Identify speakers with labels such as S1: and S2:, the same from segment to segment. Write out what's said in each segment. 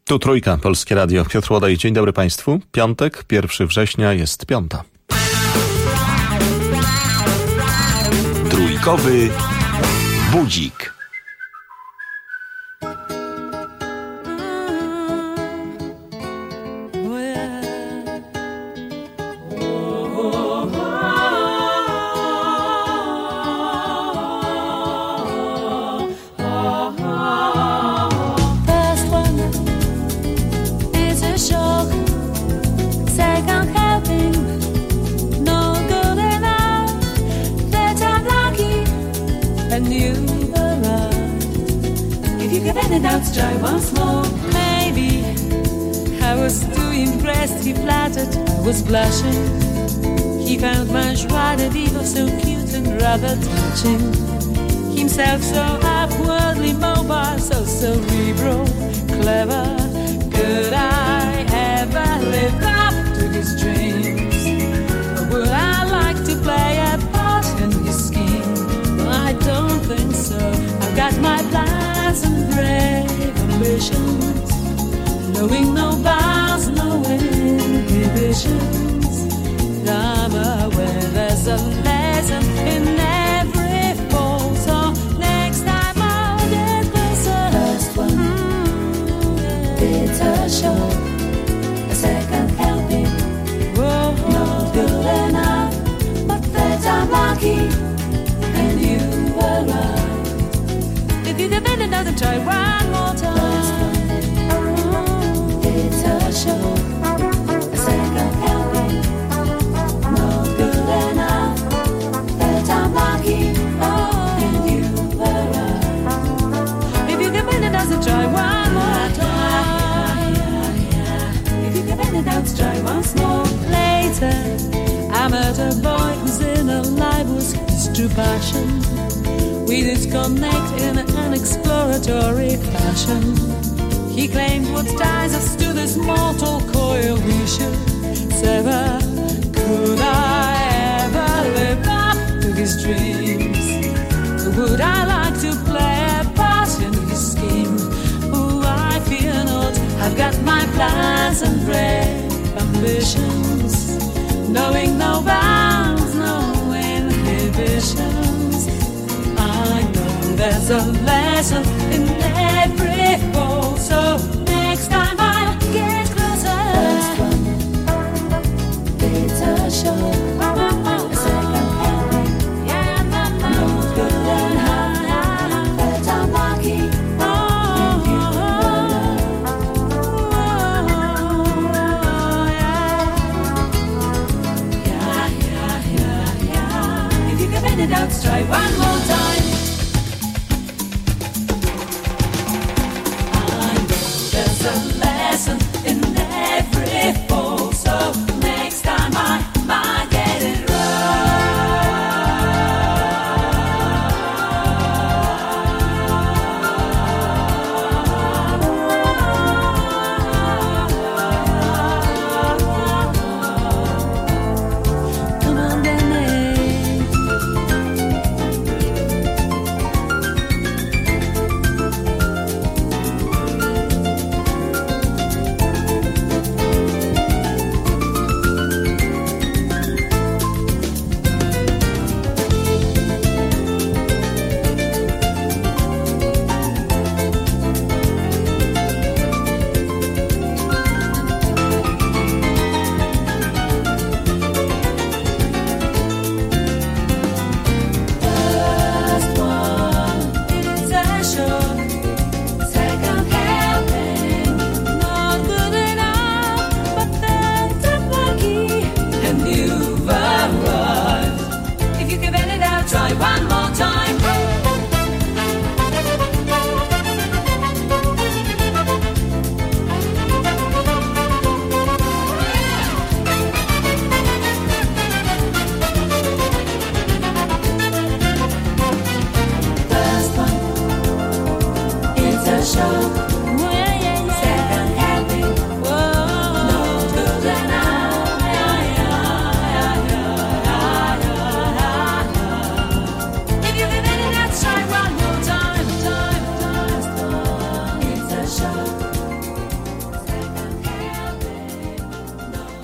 S1: Tu Trójka, Polskie Radio. Piotr Łodaj, dzień dobry Państwu. Piątek, 1 września, jest 5.
S2: Trójkowy budzik.
S3: Try once more, maybe. I was too impressed, he flattered, I was blushing. He found my joie de vivre so cute and rather touching. Himself so upwardly mobile, so cerebral, clever. Could I ever live up to his dreams? Or would I like to play a part in his scheme? Well, I don't think so. I've got my plans and brave ambitions, knowing no bounds, no inhibitions. I'm aware there's a lesson in every fall, so next time I'll get closer. First one, it's a show. A second helping, not good enough, but that I'm lucky and you arrived. If you give it another try, one more time. It's a show, a second helping, not good enough, but I'm lucky, and you arrived. If you give it another try, one more time. If you give it another try, once more. Later, I met a boy who's in a life with his true passion. We did connect in an exploratory fashion. He claimed what ties us to this mortal coil we should sever. Could I ever live up to his dreams? Would I like to play a part in his scheme? Oh, I fear not. I've got my plans and brave ambitions, knowing no bounds, no inhibitions. I know there's a lesson in every fall, so next time I'll get closer. First one, it's a show. A second helping, not good enough, but I'm lucky. And you yeah. If you give it out, try one more time. In every fall, so next time I might get it Come on,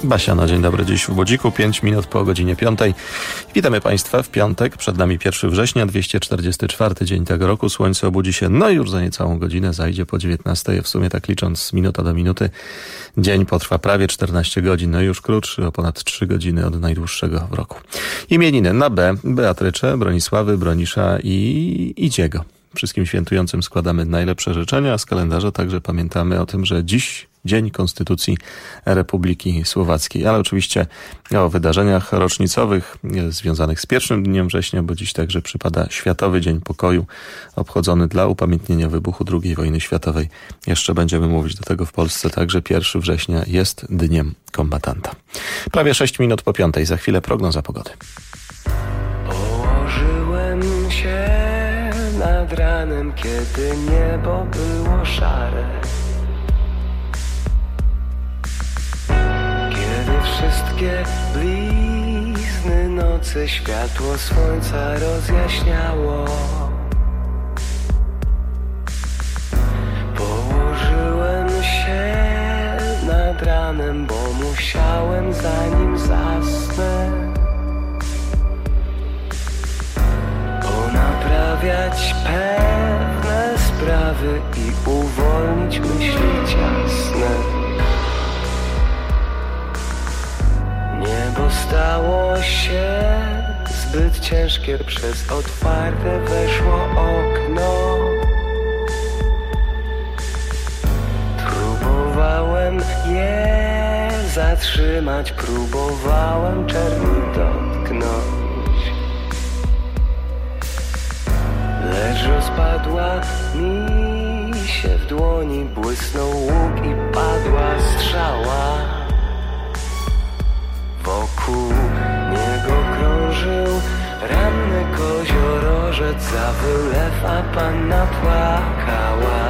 S1: Basia, no dzień dobry, dziś w Budziku, 5 minut po godzinie 5. Witamy Państwa w piątek, przed nami 1 września, 244 dzień tego roku. Słońce obudzi się, no już za niecałą godzinę, zajdzie po 19. W sumie tak licząc minuta do minuty, dzień potrwa prawie 14 godzin, no już krótszy o ponad 3 godziny od najdłuższego w roku. Imieniny na B, Beatrycze, Bronisławy, Bronisza i Idziego. Wszystkim świętującym składamy najlepsze życzenia, a z kalendarza także pamiętamy o tym, że dziś Dzień Konstytucji Republiki Słowackiej, ale oczywiście o wydarzeniach rocznicowych związanych z 1 dniem września, bo dziś także przypada Światowy Dzień Pokoju, obchodzony dla upamiętnienia wybuchu II wojny światowej. Jeszcze będziemy mówić do tego w Polsce, także 1 września jest Dniem Kombatanta. Prawie 6 minut po 5, za chwilę prognoza pogody.
S4: Położyłem się nad ranem, kiedy niebo było szare, kiedy wszystkie blizny nocy światło słońca rozjaśniało. Położyłem się nad ranem, bo musiałem, zanim zasnę, ponaprawiać pewne sprawy i uwolnić myśli ciasne. Niebo stało się zbyt ciężkie, przez otwarte weszło okno. Próbowałem je zatrzymać, próbowałem czerni dotknąć, lecz rozpadła mi się w dłoni, błysnął łuk i padła strzała. Wokół niego krążył ranny koziorożec, za wylew, a panna płakała.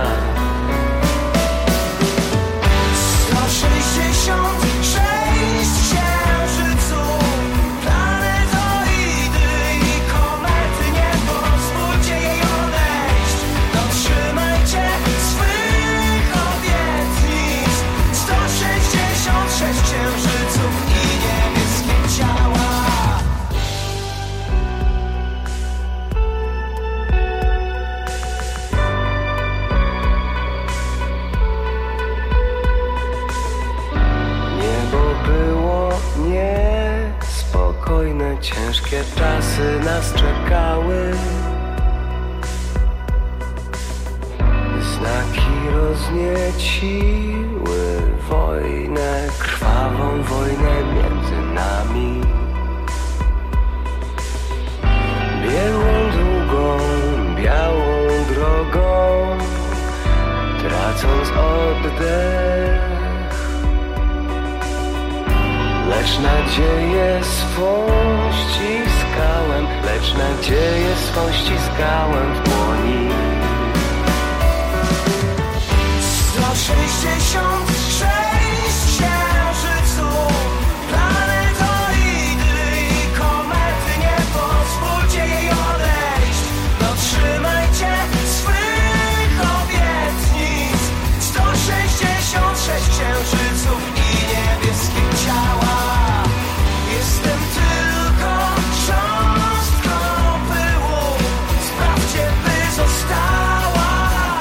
S4: 166 księżyców, planetoidy i komety, nie pozwólcie jej odejść. Dotrzymajcie swych obietnic. 166 księżyców i niebieskie ciała. Niespokojne, ciężkie czasy nas czekały. Znaki roznieciły wojnę, krwawą wojnę między nami. Biegłą długą, białą drogą, tracąc oddech, lecz nadzieję swą ściskałem, lecz nadzieję swą ściskałem w dłoni. 166 księżyców, planetoidy i komety, nie pozwólcie jej odejść. Dotrzymajcie swych obietnic. 166 księżyców i niebieskie ciała. Jestem tylko cząstką pyłu, sprawdźcie, by została.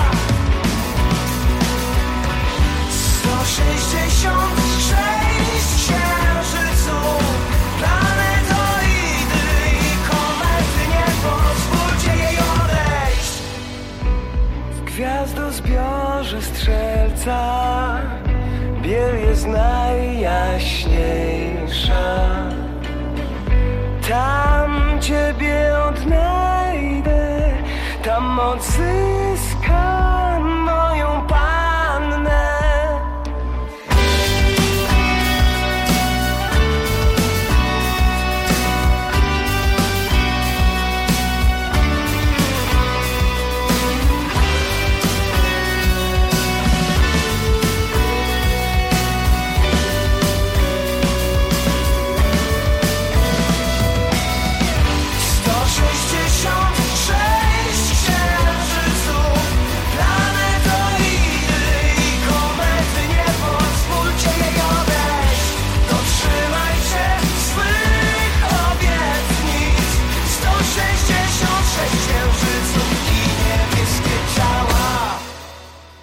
S4: 166 księżyców, planetoidy i komety, nie pozwólcie jej odejść. W gwiazdozbiorze strzelca biel jest najjaśniejsza. Tam Ciebie odnajdę, tam odzyskam moją pannę. Księżyców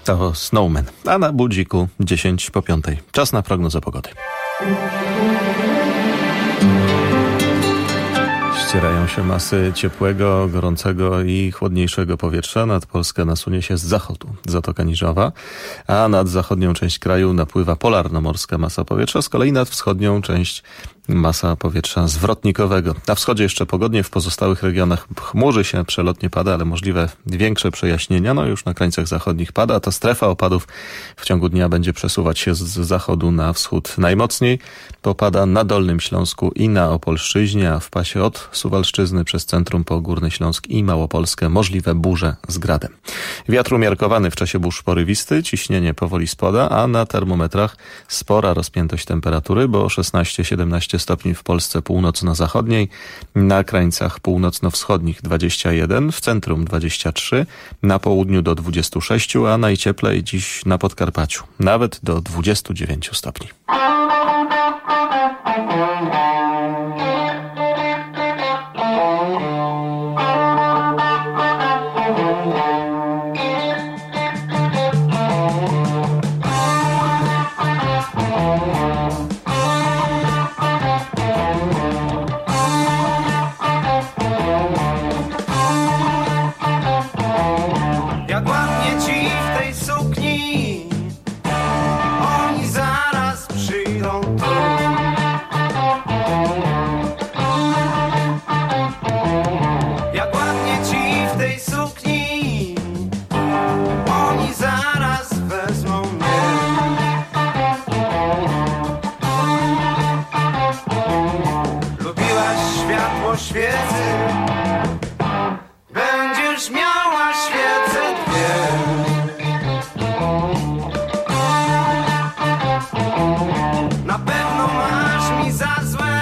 S1: To Snowman. A na budziku 10 po 5. Czas na prognozę pogody. Ścierają się masy ciepłego, gorącego i chłodniejszego powietrza. Nad Polskę nasunie się z zachodu Zatoka Niżowa, a nad zachodnią część kraju napływa polarnomorska masa powietrza, z kolei nad wschodnią część masa powietrza zwrotnikowego. Na wschodzie jeszcze pogodnie, w pozostałych regionach chmurzy się, przelotnie pada, ale możliwe większe przejaśnienia. No już na krańcach zachodnich pada. Ta strefa opadów w ciągu dnia będzie przesuwać się z zachodu na wschód. Najmocniej popada na Dolnym Śląsku i na Opolszczyźnie, a w pasie od Suwalszczyzny przez centrum po Górny Śląsk i Małopolskę możliwe burze z gradem. Wiatr umiarkowany w czasie burz porywisty, ciśnienie powoli spada, a na termometrach spora rozpiętość temperatury, bo 16-17 stopni w Polsce północno-zachodniej, na krańcach północno-wschodnich 21, w centrum 23, na południu do 26, a najcieplej dziś na Podkarpaciu, nawet do 29 stopni.
S4: Jak ładnie ci w tej sukni, oni zaraz przyjdą tu. Jak ładnie ci w tej sukni, oni zaraz wezmą mnie. Lubiłaś światło świecy, będziesz miała świece dwie. Na pewno masz mi za złe,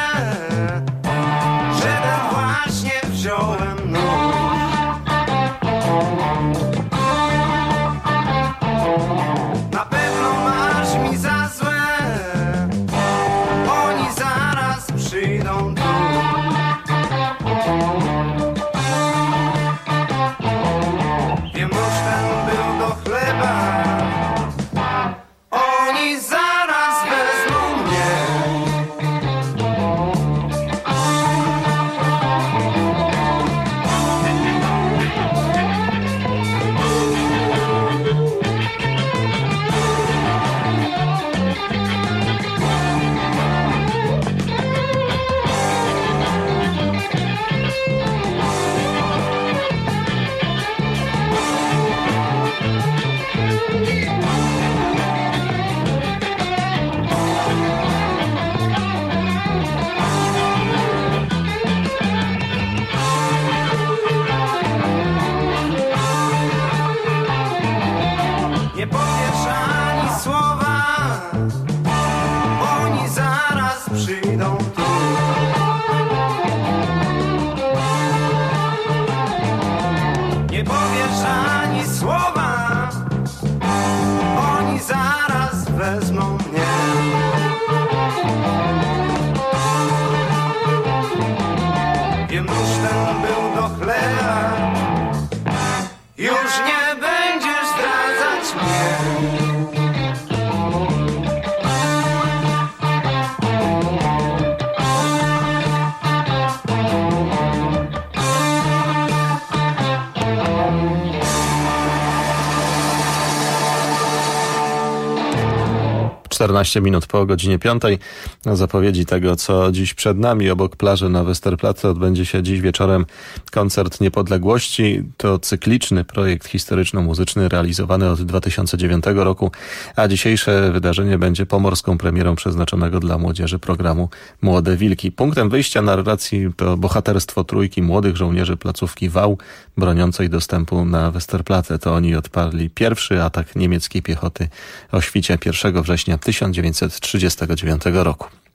S4: że ten właśnie wziąłem nóż. Na pewno masz mi za złe, oni zaraz przyjdą tu. Wiem, nóż ten był do chleba, oni zaraz wezmą mnie. Nie powiesz ani słowa, oni zaraz przyjdą tu. Nie powiesz ani słowa, oni zaraz wezmą mnie. Wiem, nóż ten był do chleba, już nie będziesz zdradzać mnie.
S1: Czternaście minut po godzinie 5. Zapowiedzi tego, co dziś przed nami. Obok plaży na Westerplatte odbędzie się dziś wieczorem koncert Niepodległości. To cykliczny projekt historyczno-muzyczny realizowany od 2009 roku, a dzisiejsze wydarzenie będzie pomorską premierą przeznaczonego dla młodzieży programu Młode Wilki. Punktem wyjścia narracji to bohaterstwo trójki młodych żołnierzy placówki Wał broniącej dostępu na Westerplatte. To oni odparli pierwszy atak niemieckiej piechoty o świcie 1 września 1939 roku.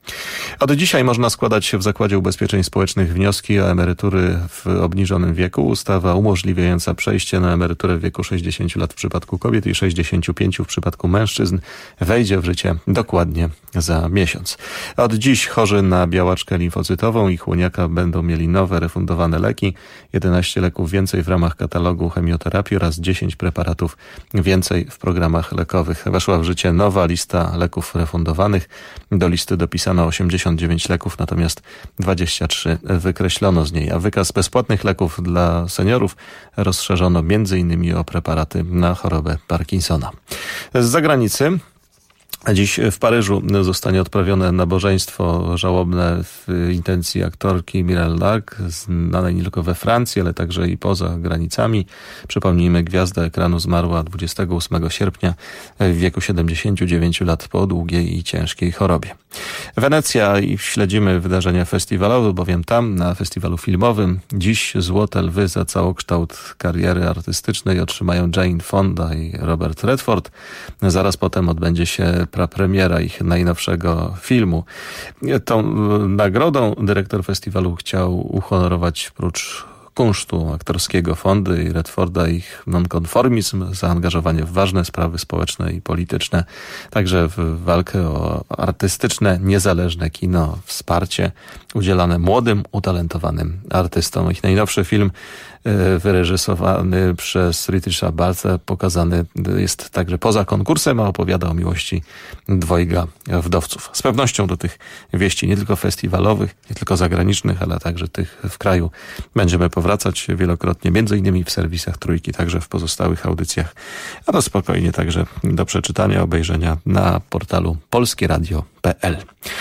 S1: Od dzisiaj można składać się w Zakładzie Ubezpieczeń Społecznych wnioski o emerytury w obniżonym wieku. Ustawa umożliwiająca przejście na emeryturę w wieku 60 lat w przypadku kobiet i 65 w przypadku mężczyzn wejdzie w życie dokładnie za miesiąc. Od dziś chorzy na białaczkę limfocytową i chłoniaka będą mieli nowe refundowane leki, 11 leków więcej w ramach katalogu chemioterapii oraz 10 preparatów więcej w programach lekowych. Weszła w życie nowa lista leków refundowanych. Do listy dopisano 89 leków, natomiast 23 wykreślono z niej, a wykaz bezpłatnych leków dla seniorów rozszerzono m.in. o preparaty na chorobę Parkinsona. Z zagranicy dziś w Paryżu zostanie odprawione nabożeństwo żałobne w intencji aktorki Mireille Lark, znanej nie tylko we Francji, ale także i poza granicami. Przypomnijmy, gwiazda ekranu zmarła 28 sierpnia w wieku 79 lat po długiej i ciężkiej chorobie. Wenecja i śledzimy wydarzenia festiwalowe, bowiem tam na festiwalu filmowym dziś Złote Lwy za całokształt kariery artystycznej otrzymają Jane Fonda i Robert Redford. Zaraz potem odbędzie się prapremiera ich najnowszego filmu. Tą nagrodą dyrektor festiwalu chciał uhonorować prócz kunsztu aktorskiego Fondy i Redforda ich nonkonformizm, zaangażowanie w ważne sprawy społeczne i polityczne, także w walkę o artystyczne, niezależne kino, wsparcie udzielane młodym, utalentowanym artystom. Ich najnowszy film wyreżyserowany przez Ritisha Balce, pokazany jest także poza konkursem, a opowiada o miłości dwojga wdowców. Z pewnością do tych wieści nie tylko festiwalowych, nie tylko zagranicznych, ale także tych w kraju będziemy powracać wielokrotnie, między innymi w serwisach Trójki, także w pozostałych audycjach, a to spokojnie także do przeczytania, obejrzenia na portalu polskieradio.pl.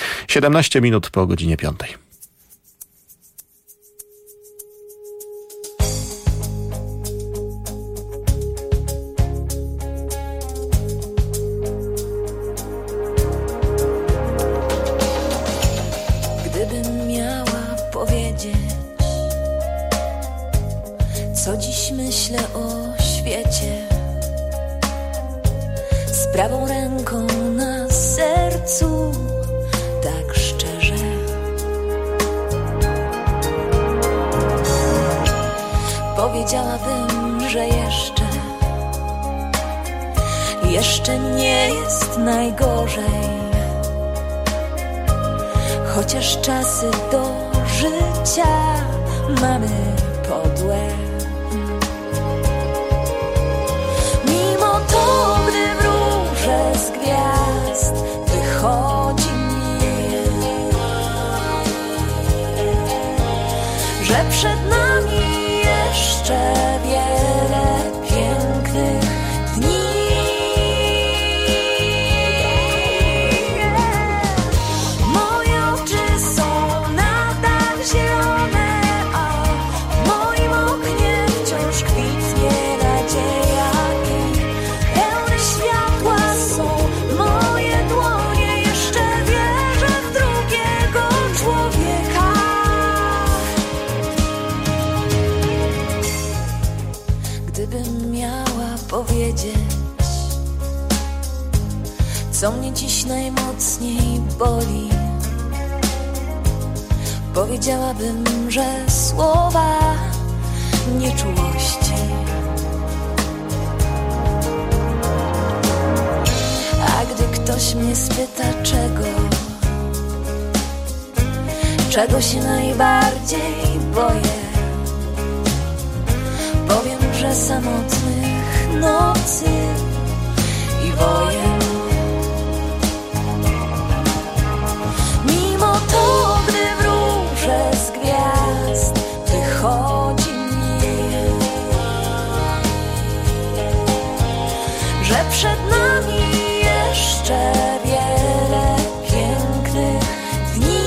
S1: 17 minut po godzinie 5.
S5: Co dziś myślę o świecie, z prawą ręką na sercu, tak szczerze. Powiedziałabym, że jeszcze nie jest najgorzej, chociaż czasy do życia mamy podłe. To, gdy wróże z gwiazd wychodzi mi, że przed nami jeszcze wiele pięknych dni. Moje oczy są nadal zielone, a w moim oknie wciąż kwitnie nadzieja. Gdybym miała powiedzieć, co mnie dziś najmocniej boli, powiedziałabym, że słowa nieczułości. A gdy ktoś mnie spyta, czego się najbardziej boję, powiem, że samotnych nocy i wojen. Mimo to, gdy wróże z gwiazd wychodzi mi, że przed nami jeszcze wiele pięknych dni.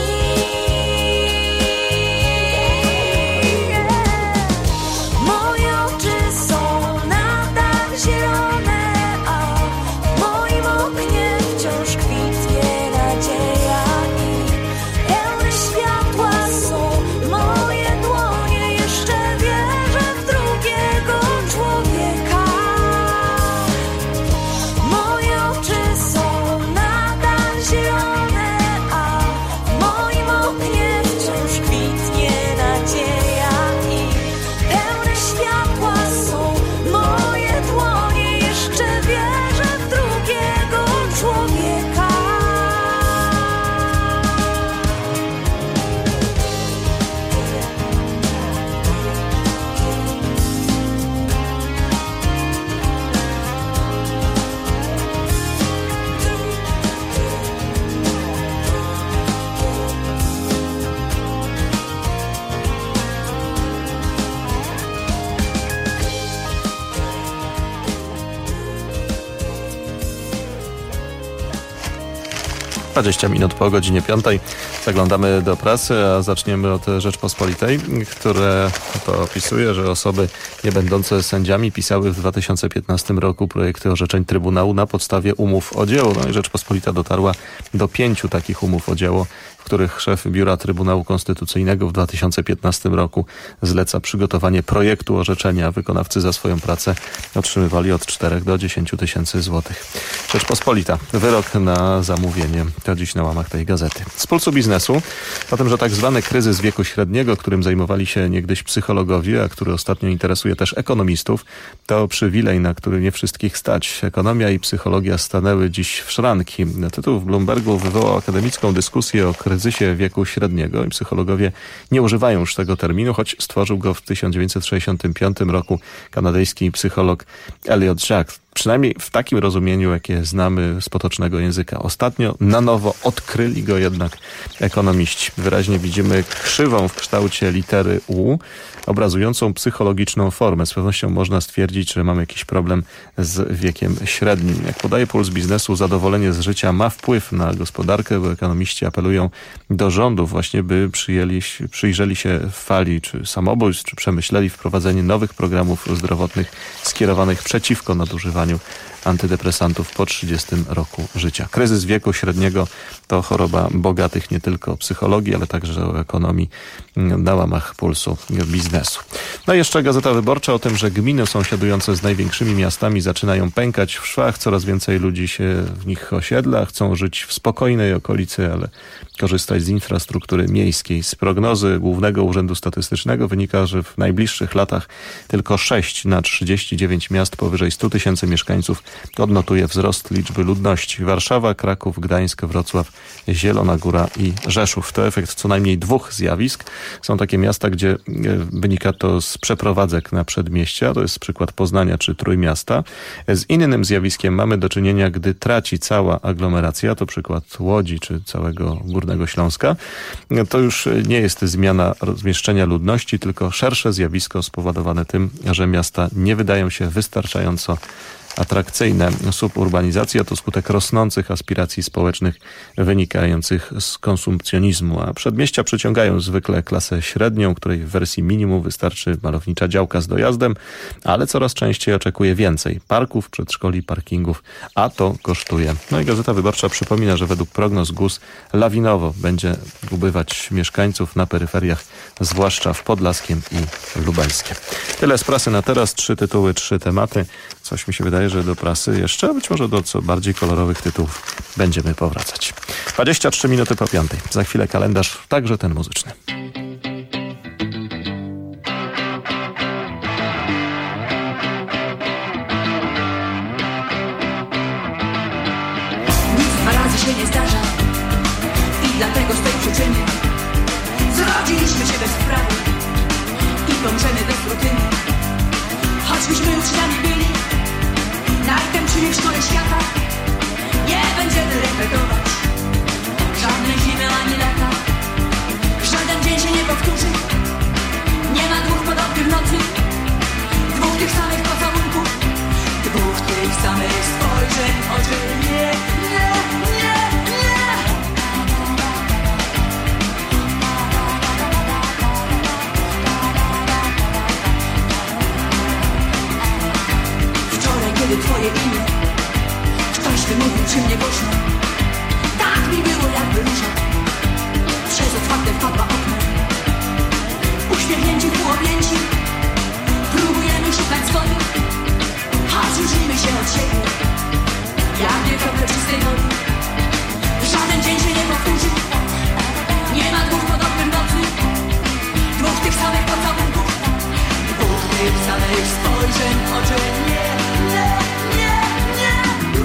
S1: 20 minut po godzinie 5. Zaglądamy do prasy, a zaczniemy od Rzeczpospolitej, które to opisuje, że osoby nie będące sędziami pisały w 2015 roku projekty orzeczeń Trybunału na podstawie umów o dzieło. No i Rzeczpospolita dotarła do 5 takich umów o dzieło, w których szef Biura Trybunału Konstytucyjnego w 2015 roku zleca przygotowanie projektu orzeczenia. Wykonawcy za swoją pracę otrzymywali od 4 do 10 tysięcy złotych. Rzeczpospolita. Wyrok na zamówienie. To dziś na łamach tej gazety. Z Pulsu Biznesu o tym, że tak zwany kryzys wieku średniego, którym zajmowali się niegdyś psychologowie, a który ostatnio interesuje też ekonomistów, to przywilej, na który nie wszystkich stać. Ekonomia i psychologia stanęły dziś w szranki. Tytuł w Bloombergu wywołał akademicką dyskusję o kryzysie wieku średniego i psychologowie nie używają już tego terminu, choć stworzył go w 1965 roku kanadyjski psycholog Elliot Jaques. Przynajmniej w takim rozumieniu, jakie znamy z potocznego języka. Ostatnio na nowo odkryli go jednak ekonomiści. Wyraźnie widzimy krzywą w kształcie litery U, obrazującą psychologiczną formę. Z pewnością można stwierdzić, że mamy jakiś problem z wiekiem średnim. Jak podaje Puls Biznesu, zadowolenie z życia ma wpływ na gospodarkę, bo ekonomiści apelują do rządów właśnie, by przyjrzeli się fali czy samobójstw, czy przemyśleli wprowadzenie nowych programów zdrowotnych skierowanych przeciwko nadużywaniu antydepresantów po 30 roku życia. Kryzys wieku średniego to choroba bogatych nie tylko o psychologii, ale także o ekonomii na łamach Pulsu Biznesu. No i jeszcze Gazeta Wyborcza o tym, że gminy sąsiadujące z największymi miastami zaczynają pękać w szwach. Coraz więcej ludzi się w nich osiedla, chcą żyć w spokojnej okolicy, ale korzystać z infrastruktury miejskiej. Z prognozy Głównego Urzędu Statystycznego wynika, że w najbliższych latach tylko 6 na 39 miast powyżej 100 tysięcy mieszkańców odnotuje wzrost liczby ludności. Warszawa, Kraków, Gdańsk, Wrocław, Zielona Góra i Rzeszów. To efekt co najmniej 2 zjawisk. Są takie miasta, gdzie wynika to z przeprowadzek na przedmieścia. To jest przykład Poznania czy Trójmiasta. Z innym zjawiskiem mamy do czynienia, gdy traci cała aglomeracja. To przykład Łodzi czy całego Górnego Śląska. To już nie jest zmiana rozmieszczenia ludności, tylko szersze zjawisko spowodowane tym, że miasta nie wydają się wystarczająco atrakcyjne. Suburbanizacja to skutek rosnących aspiracji społecznych wynikających z konsumpcjonizmu, a przedmieścia przyciągają zwykle klasę średnią, której w wersji minimum wystarczy malownicza działka z dojazdem, ale coraz częściej oczekuje więcej parków, przedszkoli, parkingów, a to kosztuje. No i Gazeta Wyborcza przypomina, że według prognoz GUS lawinowo będzie ubywać mieszkańców na peryferiach, zwłaszcza w Podlaskiem i Lubelskiem. Tyle z prasy na teraz. 3 tytuły, 3 tematy. Coś mi się wydaje, że do prasy jeszcze, być może do co bardziej kolorowych tytułów będziemy powracać. 23 minuty po 5. Za chwilę kalendarz, także ten muzyczny.
S6: Nic 2 razy się nie zdarza i dlatego z tej przyczyny zrodziliśmy się bez sprawy i dążymy bez rutyny. Choćbyśmy uczniami byli najtępszymi w szkole świata, nie będziemy repetować żadnej zimy ani lata. Żaden dzień się nie powtórzy, nie ma 2 podobnych nocy, 2 tych samych pocałunków, 2 tych samych spojrzeń oczy. Nie, nie, nie, nie. Kiedy twoje imię ktoś wymówił przy mnie głośno, tak mi było jakby róża przez otwarte wpadła okno. Uśmiechnięci, półobjęci, próbujemy szukać zgody, choć różnimy się od siebie jak dwie krople czystej wody. Żaden dzień się nie powtórzy, nie ma 2 podobnych nocy, 2 tych samych pocałunków, 2 tych samych spojrzeń oczy. Nie, nie, nie, nie.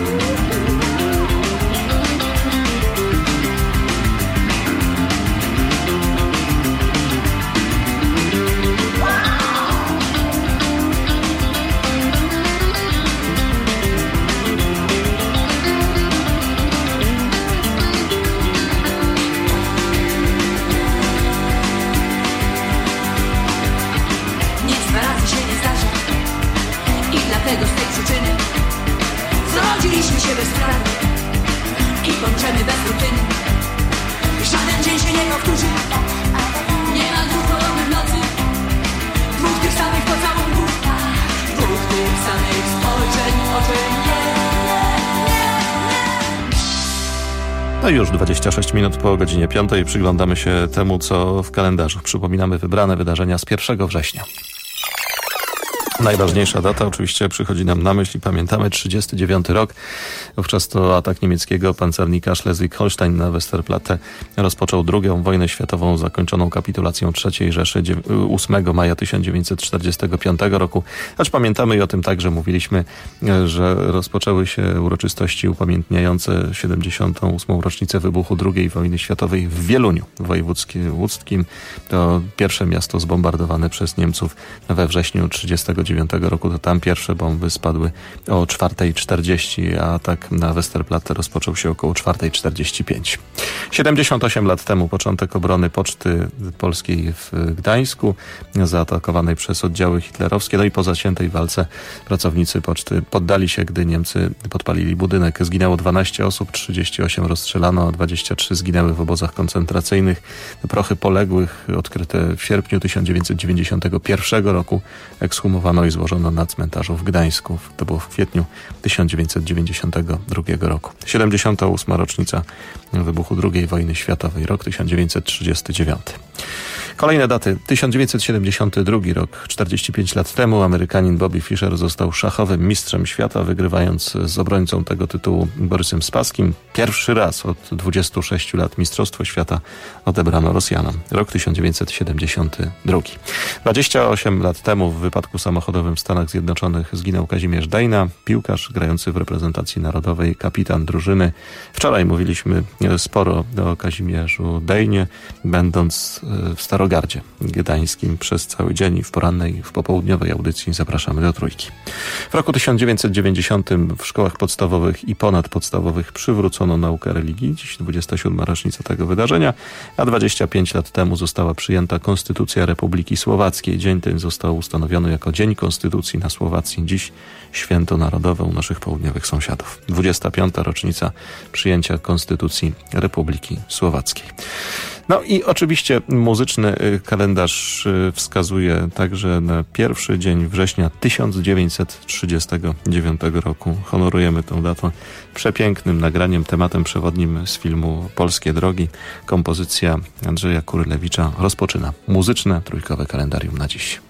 S6: Nic 2 razy się nie zdarza i dlatego z tej przyczyny zrodziliśmy się bez prawa i kończymy bez rutyny.
S1: No i już 26 minut po godzinie 5 przyglądamy się temu, co w kalendarzu. Przypominamy wybrane wydarzenia z 1 września. Najważniejsza data oczywiście przychodzi nam na myśl i pamiętamy 39 rok. Wówczas to atak niemieckiego pancernika Schleswig-Holstein na Westerplatte rozpoczął II wojnę światową zakończoną kapitulacją III Rzeszy 8 maja 1945 roku. Choć pamiętamy i o tym także mówiliśmy, że rozpoczęły się uroczystości upamiętniające 78. rocznicę wybuchu II wojny światowej w Wieluniu w województwie łódzkim. To pierwsze miasto zbombardowane przez Niemców we wrześniu 1939 roku. To tam pierwsze bomby spadły o 4:40, a atak na Westerplatte rozpoczął się około 4:45. 78 lat temu początek obrony Poczty Polskiej w Gdańsku, zaatakowanej przez oddziały hitlerowskie. No i po zaciętej walce pracownicy poczty poddali się, gdy Niemcy podpalili budynek. Zginęło 12 osób, 38 rozstrzelano, a 23 zginęły w obozach koncentracyjnych. Prochy poległych odkryte w sierpniu 1991 roku ekshumowano i złożono na cmentarzu w Gdańsku. To było w kwietniu 1992 roku. 78. rocznica wybuchu II wojny światowej, rok 1939. Kolejne daty. 1972 rok, 45 lat temu Amerykanin Bobby Fischer został szachowym mistrzem świata, wygrywając z obrońcą tego tytułu Borysem Spaskim. Pierwszy raz od 26 lat Mistrzostwo Świata odebrano Rosjanom. Rok 1972. 28 lat temu w wypadku samochodowym w Stanach Zjednoczonych zginął Kazimierz Dejna, piłkarz grający w reprezentacji narodowej, kapitan drużyny. Wczoraj mówiliśmy sporo o Kazimierzu Dejnie, będąc w Starogardzie Gdańskim przez cały dzień i w porannej, w popołudniowej audycji zapraszamy do Trójki. W roku 1990 w szkołach podstawowych i ponadpodstawowych przywrócono naukę religii. Dziś 27. rocznica tego wydarzenia, a 25 lat temu została przyjęta Konstytucja Republiki Słowackiej. Dzień ten został ustanowiony jako Dzień Konstytucji na Słowacji. Dziś święto narodowe u naszych południowych sąsiadów. 25. rocznica przyjęcia Konstytucji Republiki Słowackiej. No i oczywiście muzyczny kalendarz wskazuje także na pierwszy dzień września 1939 roku. Honorujemy tę datę przepięknym nagraniem, tematem przewodnim z filmu Polskie Drogi. Kompozycja Andrzeja Kurylewicza rozpoczyna muzyczne trójkowe kalendarium na dziś.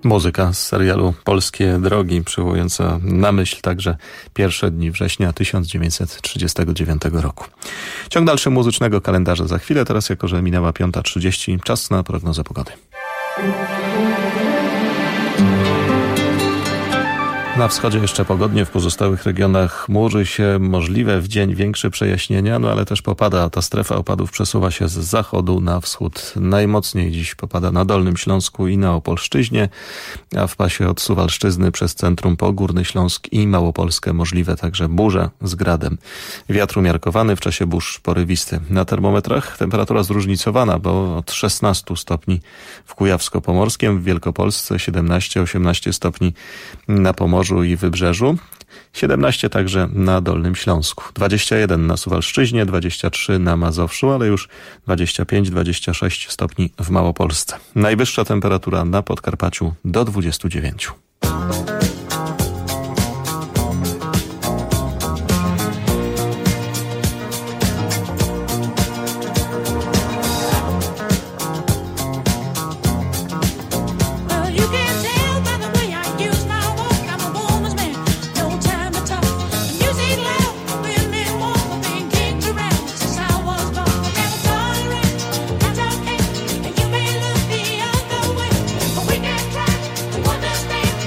S1: Muzyka z serialu Polskie Drogi, przywołująca na myśl także pierwsze dni września 1939 roku. Ciąg dalszy muzycznego kalendarza za chwilę. Teraz, jako że minęła 5:30, czas na prognozę pogody. Na wschodzie jeszcze pogodnie, w pozostałych regionach chmurzy się, możliwe w dzień większe przejaśnienia, ale też popada. Ta strefa opadów przesuwa się z zachodu na wschód. Najmocniej dziś popada na Dolnym Śląsku i na Opolszczyźnie, a w pasie od Suwalszczyzny przez centrum po Górny Śląsk i Małopolskę możliwe także burze z gradem. Wiatr umiarkowany, w czasie burz porywisty. Na termometrach temperatura zróżnicowana, bo od 16 stopni w Kujawsko-Pomorskiem, w Wielkopolsce 17-18 stopni na Pomorzu i Wybrzeżu, 17 także na Dolnym Śląsku, 21 na Suwalszczyźnie, 23 na Mazowszu, ale już 25-26 stopni w Małopolsce. Najwyższa temperatura na Podkarpaciu do 29.
S7: Understand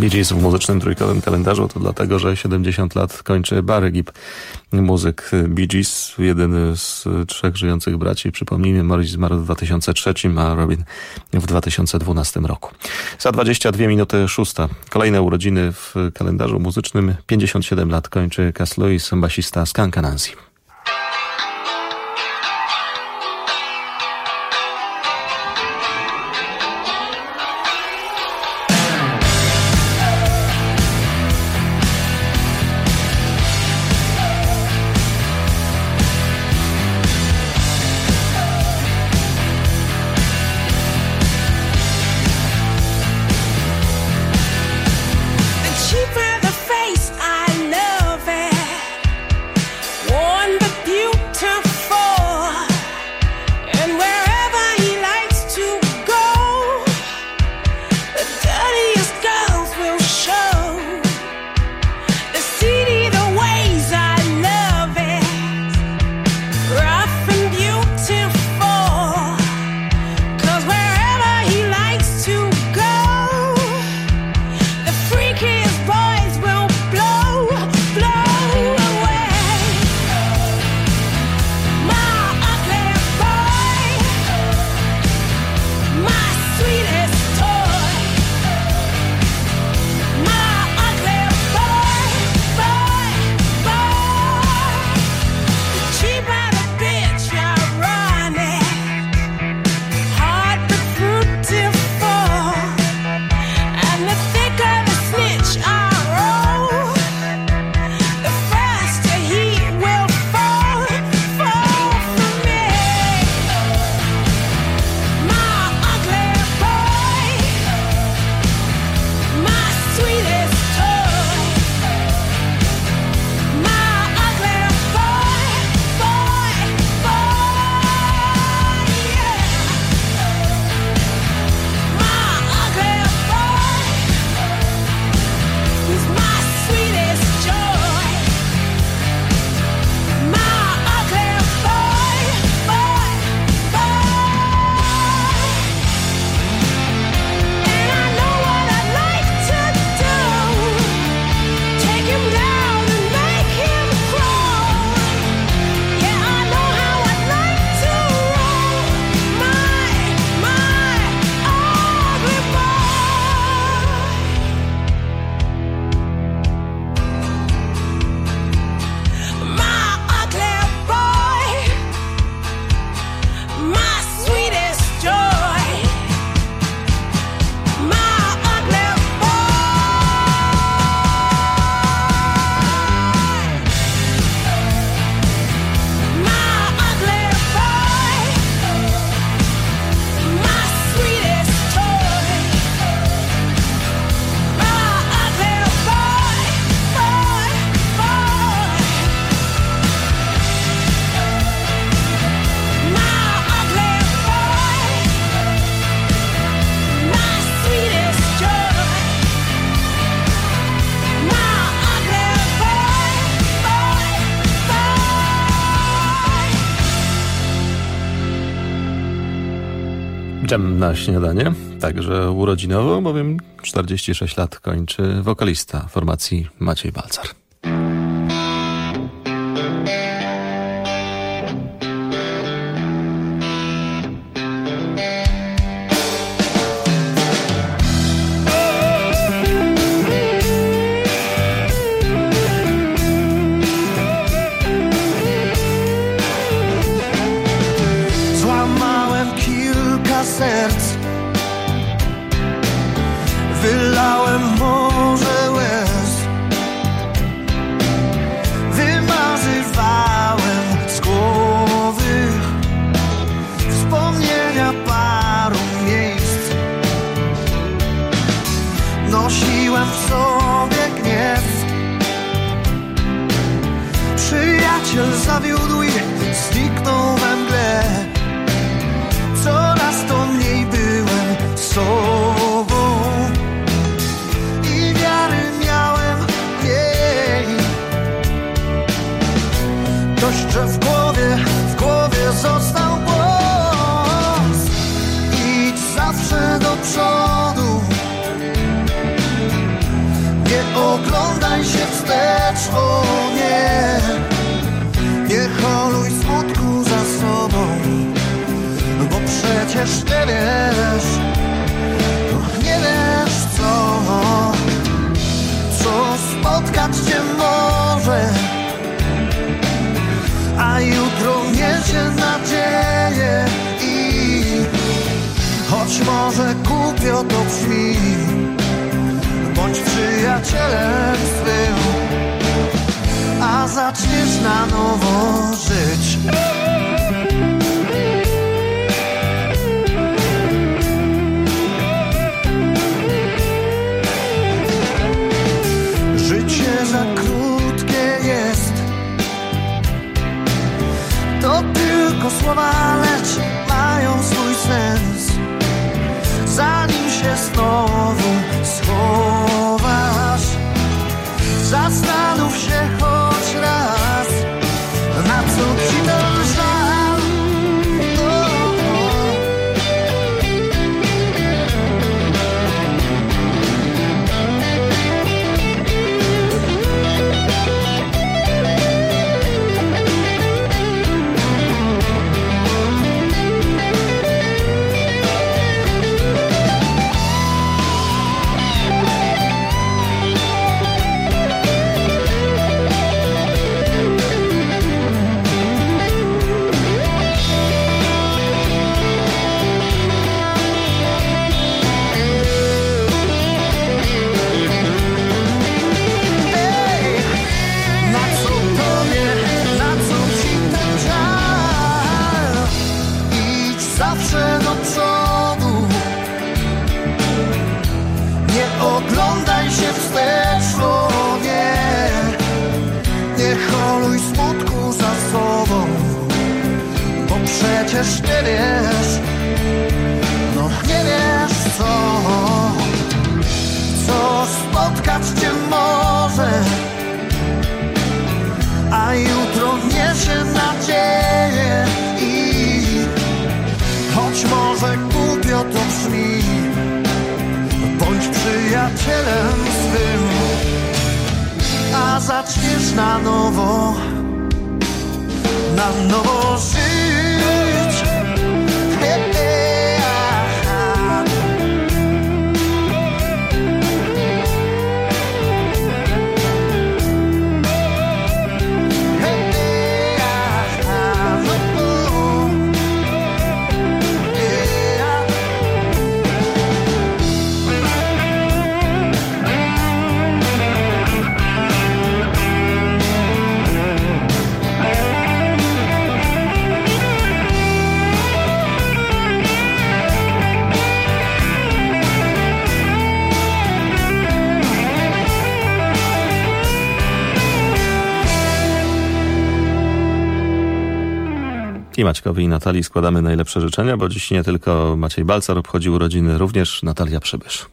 S1: Bee Gees w muzycznym trójkowym kalendarzu to dlatego, że 70 lat kończy Barry Gibb, muzyk Bee Gees, jeden z 3 żyjących braci. Przypomnijmy, Morris zmarł w 2003, a Robin w 2012 roku. Za 22 minuty 6. Kolejne urodziny w kalendarzu muzycznym. 57 lat kończy Cass Lewis, basista Skunk Anansi. Dżem na śniadanie, także urodzinowo, bowiem 46 lat kończy wokalista formacji Maciej Balcar.
S7: Serc wylałem morze łez, wymazywałem z głowy wspomnienia paru miejsc. Nosiłem w sobie gniew, przyjaciel zawiódł i zniknął we mgle. Coraz to mniej było przecież nie wiesz, nie wiesz co spotkać cię może, a jutro niesie nadzieję i choć może głupio to brzmi, bądź przyjacielem swym, a zaczniesz na nowo żyć. Życie za krótkie jest, to tylko słowa, lecz mają swój sens. Zanim się znowu schowasz, zastanów się choć raz, na co ci ten żal. Oglądaj się wstecz, o nie holuj smutku za sobą, bo przecież nie wiesz, no nie wiesz co spotkać cię może, a jutro niesie nadzieję i choć może głupio to brzmi, bądź przyjacielem swym, a zaczniesz na nowo żyć.
S1: I Maćkowi i Natalii składamy najlepsze życzenia, bo dziś nie tylko Maciej Balcar obchodził urodziny, również Natalia Przybysz.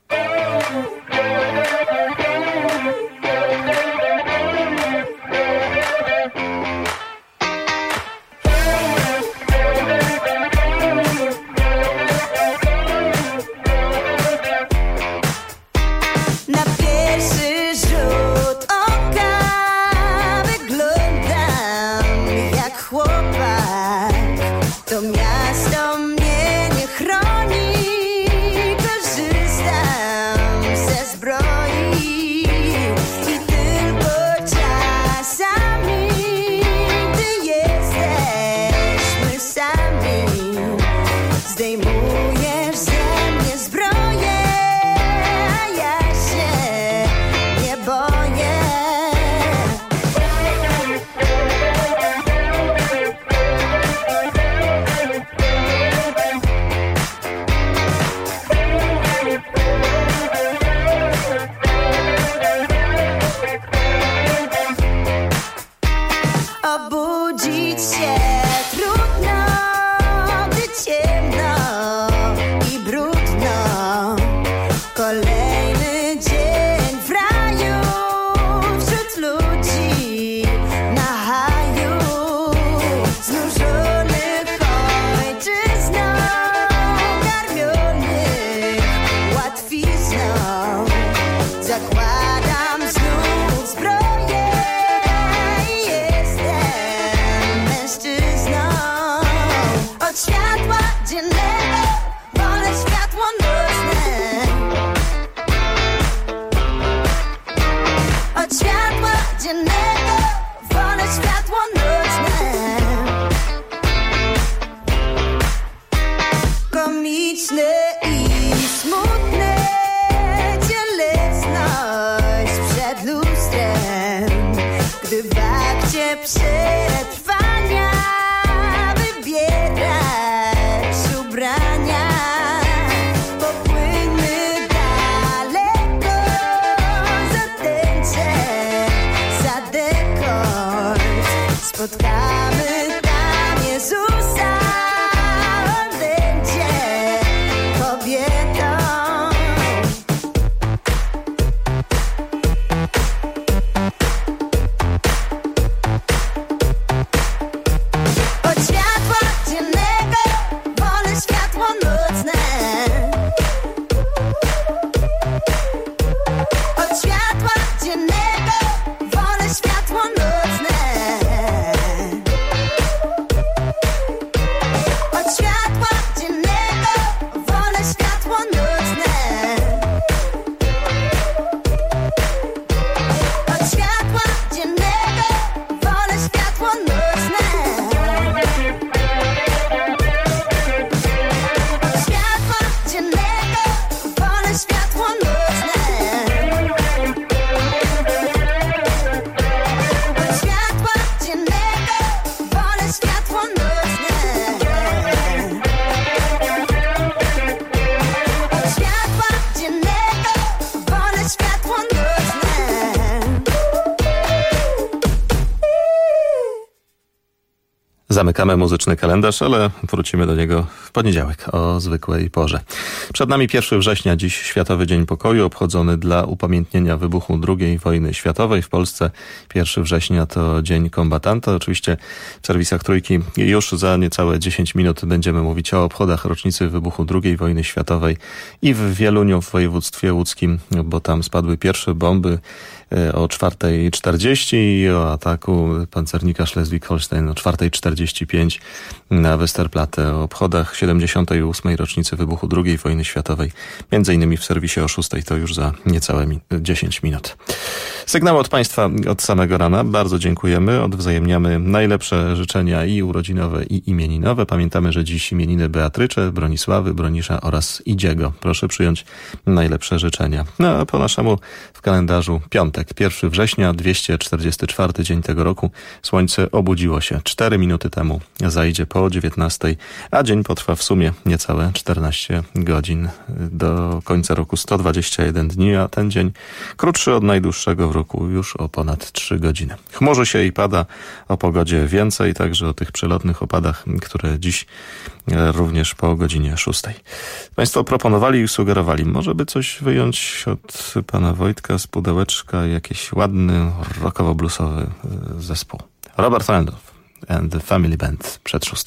S1: Zamykamy muzyczny kalendarz, ale wrócimy do niego w poniedziałek o zwykłej porze. Przed nami 1 września, dziś Światowy Dzień Pokoju, obchodzony dla upamiętnienia wybuchu II wojny światowej. W Polsce 1 września to Dzień Kombatanta. Oczywiście w serwisach Trójki już za niecałe 10 minut będziemy mówić o obchodach rocznicy wybuchu II wojny światowej i w Wieluniu w województwie łódzkim, bo tam spadły pierwsze bomby o 4:40 i o ataku pancernika Schleswig-Holstein o 4:45 na Westerplatte. O obchodach 78. rocznicy wybuchu II wojny światowej, między innymi w serwisie o 6, to już za niecałe 10 minut. Sygnały od Państwa od samego rana. Bardzo dziękujemy. Odwzajemniamy najlepsze życzenia i urodzinowe, i imieninowe. Pamiętamy, że dziś imieniny Beatrycze, Bronisławy, Bronisza oraz Idziego. Proszę przyjąć najlepsze życzenia. No a po naszemu w kalendarzu piątek, 1 września, 244 dzień tego roku. Słońce obudziło się 4 minuty temu. Zajdzie po 19, a dzień potrwa w sumie niecałe 14 godzin. Do końca roku 121 dni, a ten dzień krótszy od najdłuższego w roku już o ponad 3 godziny. Chmurzy się i pada, o pogodzie więcej, także o tych przelotnych opadach, które dziś również po godzinie 6. Państwo proponowali i sugerowali, może by coś wyjąć od pana Wojtka z pudełeczka, jakiś ładny, rockowo-bluesowy zespół. Robert Randolph and the Family Band przed 6.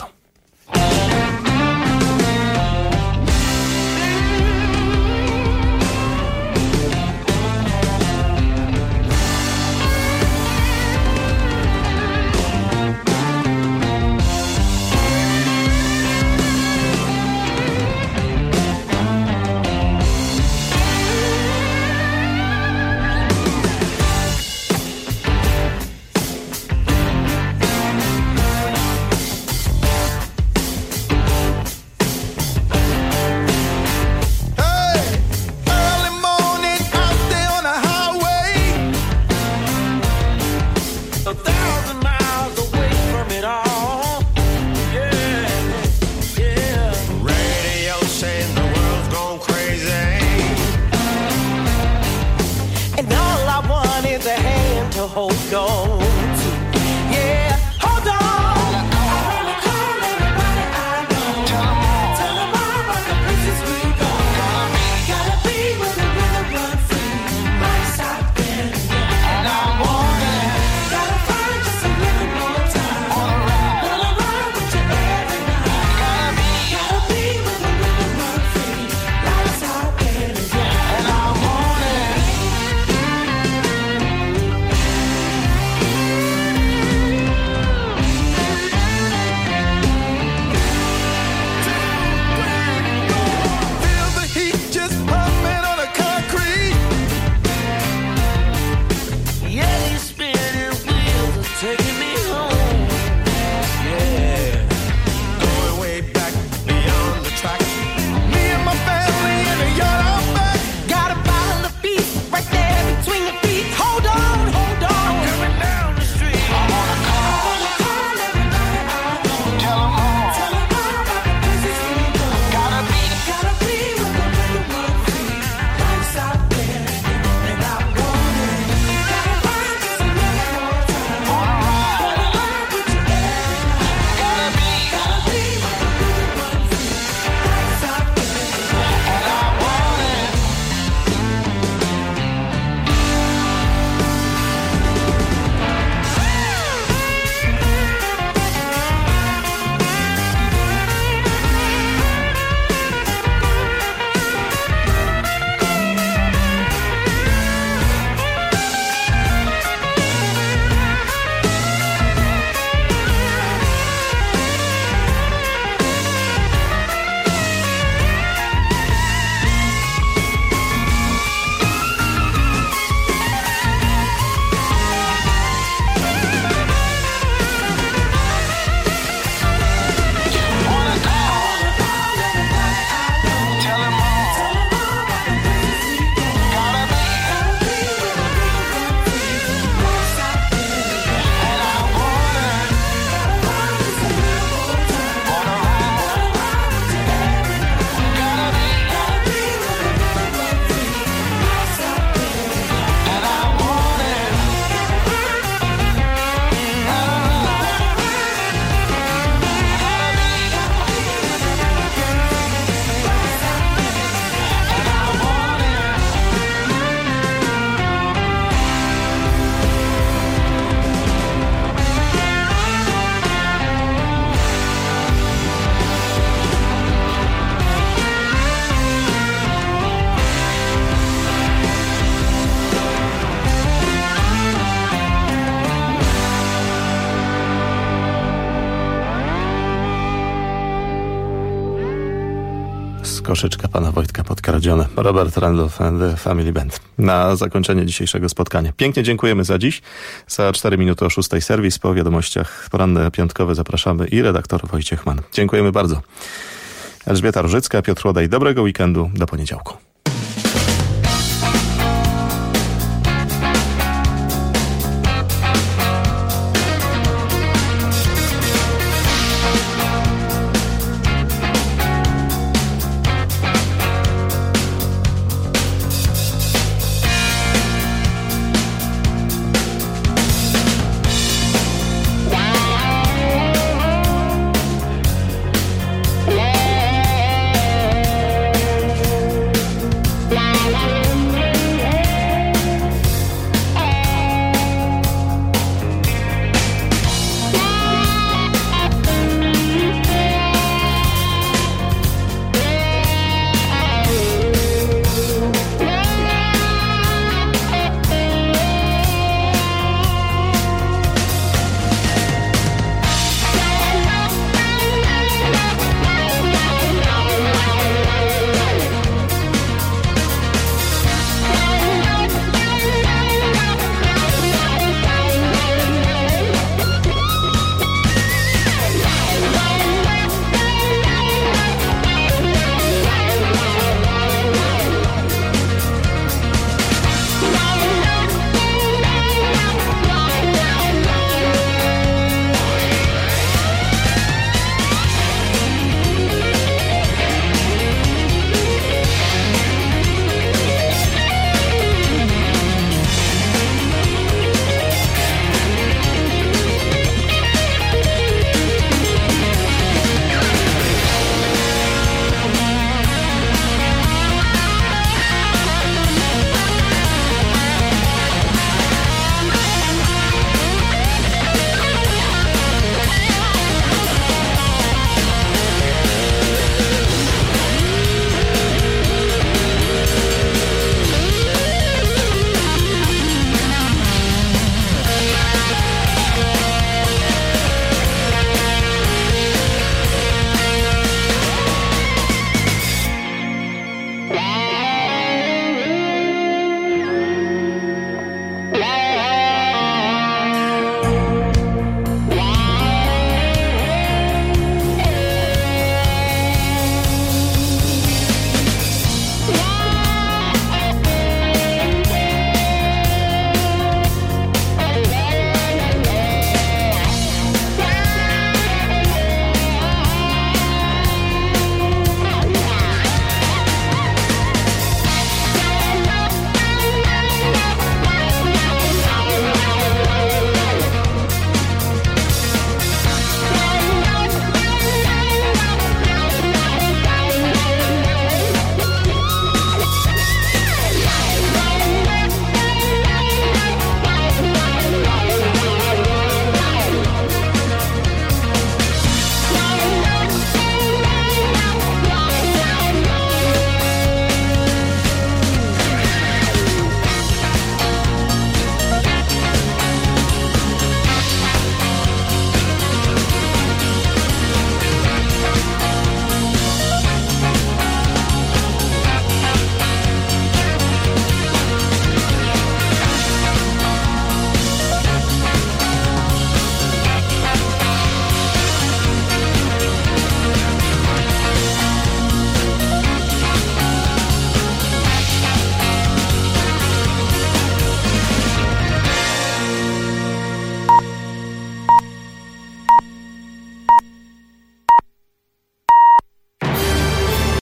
S1: z koszyczka pana Wojtka podkradzione. Robert Randolph and the Family Band. Na zakończenie dzisiejszego spotkania. Pięknie dziękujemy za dziś. Za 4 minuty o 6 serwis. Po wiadomościach poranne piątkowe zapraszamy i redaktor Wojciech Mann. Dziękujemy bardzo. Elżbieta Różycka, Piotr Łodaj. Dobrego weekendu. Do poniedziałku.